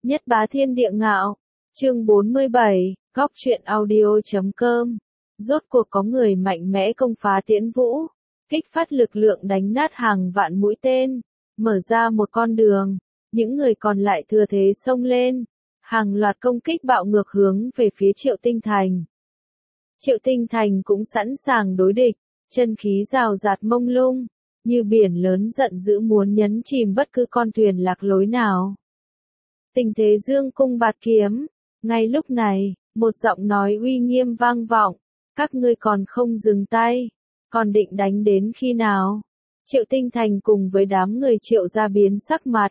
Nhất bá thiên địa ngạo. Chương 47, góc truyện audio.com. Rốt cuộc có người mạnh mẽ công phá Tiễn Vũ, kích phát lực lượng đánh nát hàng vạn mũi tên, mở ra một con đường, những người còn lại thừa thế xông lên, hàng loạt công kích bạo ngược hướng về phía Triệu Tinh Thành. Triệu Tinh Thành cũng sẵn sàng đối địch, chân khí rào rạt mông lung, như biển lớn giận dữ muốn nhấn chìm bất cứ con thuyền lạc lối nào. Tình thế dương cung bạt kiếm, ngay lúc này, một giọng nói uy nghiêm vang vọng, các ngươi còn không dừng tay, còn định đánh đến khi nào? Triệu Tinh Thành cùng với đám người Triệu gia biến sắc mặt.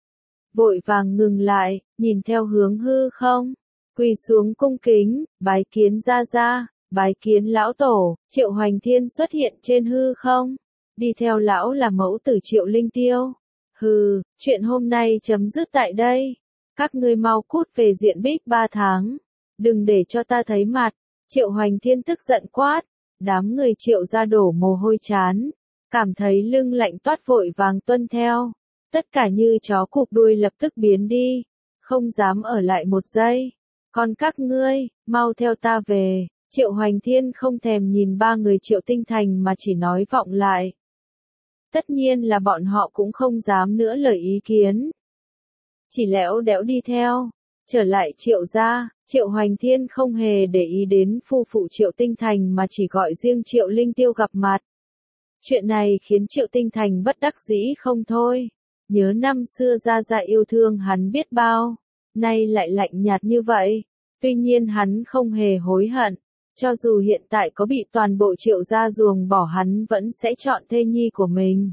Vội vàng ngừng lại, nhìn theo hướng hư không, quỳ xuống cung kính, bái kiến gia gia, bái kiến lão tổ. Triệu Hoành Thiên xuất hiện trên hư không, đi theo lão là mẫu tử Triệu Linh Tiêu. Hừ, chuyện hôm nay chấm dứt tại đây. Các ngươi mau cút về diện Bích 3 tháng, đừng để cho ta thấy mặt. Triệu Hoành Thiên tức giận quát, đám người Triệu gia đổ mồ hôi chán, cảm thấy lưng lạnh toát vội vàng tuân theo. Tất cả như chó cụp đuôi lập tức biến đi, không dám ở lại một giây. Còn các ngươi, mau theo ta về. Triệu Hoành Thiên không thèm nhìn ba người Triệu Tinh Thành mà chỉ nói vọng lại. Tất nhiên là bọn họ cũng không dám nữa lời ý kiến, chỉ lẽo đẽo đi theo. Trở lại Triệu gia, Triệu Hoành Thiên không hề để ý đến phu phụ Triệu Tinh Thành mà chỉ gọi riêng Triệu Linh Tiêu gặp mặt. Chuyện này khiến Triệu Tinh Thành bất đắc dĩ không thôi. Nhớ năm xưa gia gia yêu thương hắn biết bao, nay lại lạnh nhạt như vậy. Tuy nhiên hắn không hề hối hận, cho dù hiện tại có bị toàn bộ Triệu gia ruồng bỏ hắn vẫn sẽ chọn thê nhi của mình.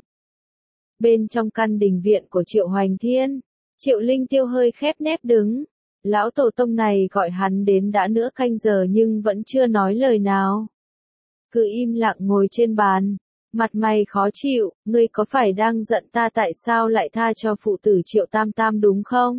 Bên trong căn đình viện của Triệu Hoành Thiên, Triệu Linh Tiêu hơi khép nép đứng. Lão tổ tông này gọi hắn đến đã nửa canh giờ nhưng vẫn chưa nói lời nào. Cứ im lặng ngồi trên bàn, mặt mày khó chịu, ngươi có phải đang giận ta tại sao lại tha cho phụ tử Triệu Tam Tam đúng không?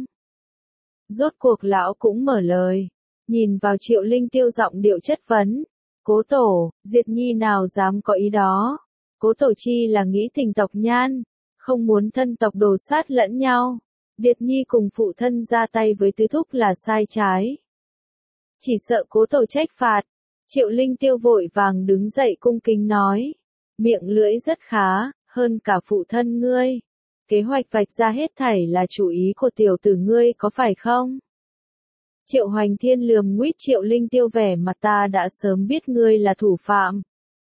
Rốt cuộc lão cũng mở lời, nhìn vào Triệu Linh Tiêu giọng điệu chất vấn. Cố tổ, Diệt Nhi nào dám có ý đó. Cố tổ chi là nghĩ tình tộc nhan, không muốn thân tộc đổ sát lẫn nhau. Điệt Nhi cùng phụ thân ra tay với tứ thúc là sai trái. Chỉ sợ cố tổ trách phạt. Triệu Linh Tiêu vội vàng đứng dậy cung kính nói. Miệng lưỡi rất khá, hơn cả phụ thân ngươi. Kế hoạch vạch ra hết thảy là chủ ý của tiểu tử ngươi có phải không? Triệu Hoành Thiên lườm nguýt Triệu Linh Tiêu vẻ mặt ta đã sớm biết ngươi là thủ phạm.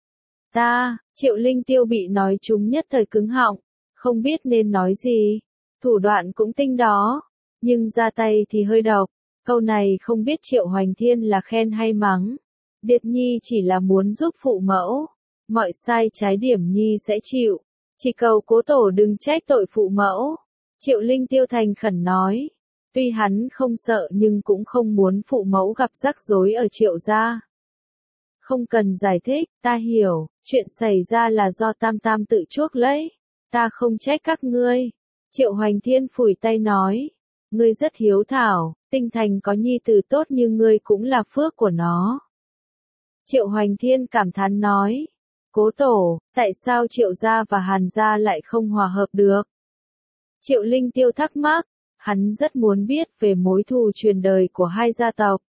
Triệu Linh Tiêu bị nói trúng nhất thời cứng họng, không biết nên nói gì. Thủ đoạn cũng tinh đó, nhưng ra tay thì hơi độc. Câu này không biết Triệu Hoành Thiên là khen hay mắng. Điệt Nhi chỉ là muốn giúp phụ mẫu, mọi sai trái điểm Nhi sẽ chịu. Chỉ cầu cố tổ đừng trách tội phụ mẫu. Triệu Linh Tiêu thành khẩn nói. Tuy hắn không sợ nhưng cũng không muốn phụ mẫu gặp rắc rối ở Triệu gia. Không cần giải thích, ta hiểu, chuyện xảy ra là do Tam Tam tự chuốc lấy. Ta không trách các ngươi. Triệu Hoành Thiên phủi tay nói. Ngươi rất hiếu thảo, Tinh Thành có nhi tử tốt như ngươi cũng là phước của nó. Triệu Hoành Thiên cảm thán nói. Cố tổ, tại sao Triệu gia và Hàn gia lại không hòa hợp được? Triệu Linh Tiêu thắc mắc, hắn rất muốn biết về mối thù truyền đời của hai gia tộc.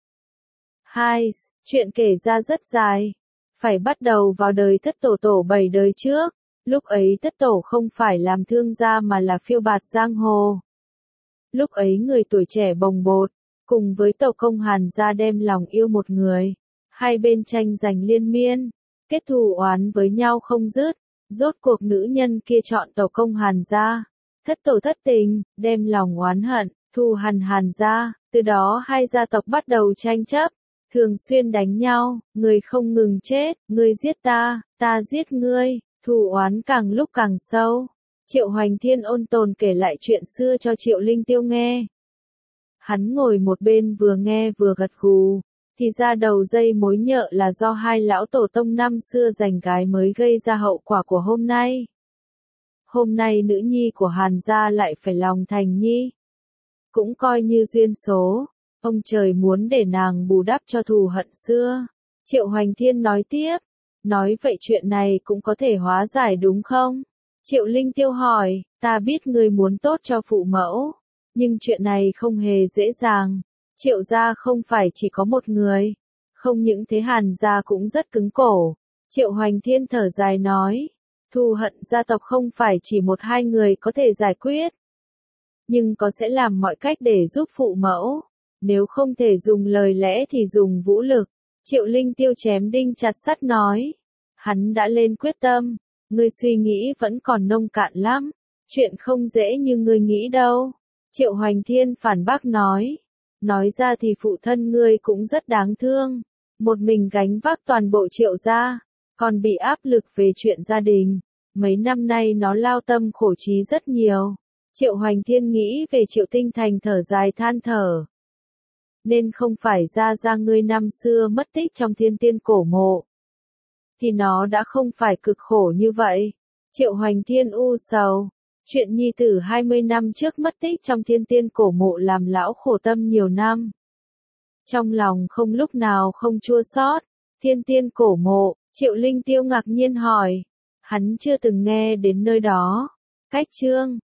Chuyện kể ra rất dài, phải bắt đầu vào đời thất tổ tổ 7 đời trước. Lúc ấy thất tổ không phải làm thương gia mà là phiêu bạt giang hồ. Lúc ấy người tuổi trẻ bồng bột, cùng với tổ công Hàn gia đem lòng yêu một người. Hai bên tranh giành liên miên, kết thù oán với nhau không dứt. Rốt cuộc nữ nhân kia chọn tổ công Hàn gia. Thất tổ thất tình, đem lòng oán hận, thù hằn Hàn gia. Từ đó hai gia tộc bắt đầu tranh chấp, thường xuyên đánh nhau, người không ngừng chết, ngươi giết ta, ta giết ngươi. Thù oán càng lúc càng sâu. Triệu Hoành Thiên ôn tồn kể lại chuyện xưa cho Triệu Linh Tiêu nghe. Hắn ngồi một bên vừa nghe vừa gật gù. Thì ra đầu dây mối nhợ là do hai lão tổ tông năm xưa giành gái mới gây ra hậu quả của hôm nay. Hôm nay nữ nhi của Hàn gia lại phải lòng thành nhi. Cũng coi như duyên số. Ông trời muốn để nàng bù đắp cho thù hận xưa. Triệu Hoành Thiên nói tiếp. Nói vậy chuyện này cũng có thể hóa giải đúng không? Triệu Linh Tiêu hỏi, ta biết ngươi muốn tốt cho phụ mẫu, Nhưng chuyện này không hề dễ dàng. Triệu gia không phải chỉ có một người. Không những thế Hàn gia cũng rất cứng cổ. Triệu Hoành Thiên thở dài nói. Thù hận gia tộc không phải chỉ một hai người có thể giải quyết. Nhưng có sẽ làm mọi cách để giúp phụ mẫu. Nếu không thể dùng lời lẽ thì dùng vũ lực. Triệu Linh Tiêu chém đinh chặt sắt nói. Hắn đã lên quyết tâm. Ngươi suy nghĩ vẫn còn nông cạn lắm. Chuyện không dễ như ngươi nghĩ đâu. Triệu Hoành Thiên phản bác nói. Nói ra thì phụ thân ngươi cũng rất đáng thương. Một mình gánh vác toàn bộ Triệu gia. Còn bị áp lực về chuyện gia đình. Mấy năm nay nó lao tâm khổ trí rất nhiều. Triệu Hoành Thiên nghĩ về Triệu Tinh Thành thở dài than thở. Nên không phải ra ngươi năm xưa mất tích trong thiên tiên cổ mộ. Thì nó đã không phải cực khổ như vậy. Triệu Hoành Thiên u sầu. Chuyện nhi tử 20 năm trước mất tích trong thiên tiên cổ mộ làm lão khổ tâm nhiều năm. Trong lòng không lúc nào không chua xót. Thiên tiên cổ mộ, Triệu Linh Tiêu ngạc nhiên hỏi. Hắn chưa từng nghe đến nơi đó. Cách chương